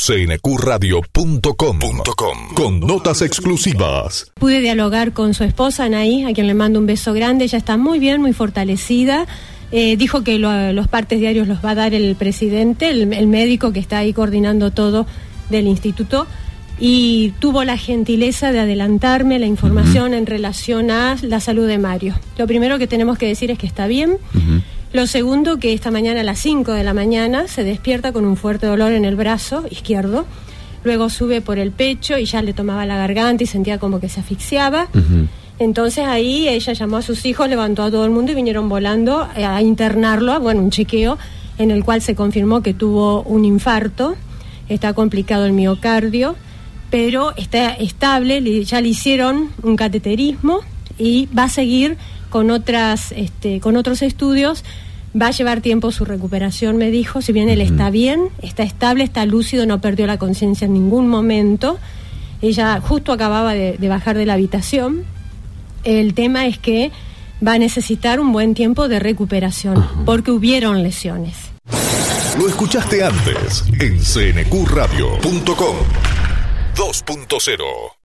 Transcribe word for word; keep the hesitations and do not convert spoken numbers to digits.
C N Q radio punto com con notas exclusivas. Pude dialogar con su esposa Anaí, a quien le mando un beso grande. Ella está muy bien, muy fortalecida. Eh, dijo que lo, los partes diarios los va a dar el presidente, el, el médico que está ahí coordinando todo del instituto, y tuvo la gentileza de adelantarme la información uh-huh. en relación a la salud de Mario. Lo primero que tenemos que decir es que está bien. Uh-huh. Lo segundo, que esta mañana a las cinco de la mañana se despierta con un fuerte dolor en el brazo izquierdo, luego sube por el pecho y ya le tomaba la garganta y sentía como que se asfixiaba. Uh-huh. Entonces ahí ella llamó a sus hijos, levantó a todo el mundo y vinieron volando a internarlo, bueno, un chequeo en el cual se confirmó que tuvo un infarto, está complicado el miocardio, pero está estable, ya le hicieron un cateterismo y va a seguir con otras, este, con otros estudios. Va a llevar tiempo su recuperación, me dijo. Si bien él está bien, está estable, está lúcido, no perdió la conciencia en ningún momento. Ella justo acababa de, de bajar de la habitación. El tema es que va a necesitar un buen tiempo de recuperación, uh-huh. porque hubieron lesiones. Lo escuchaste antes en C N Q radio punto com dos punto cero.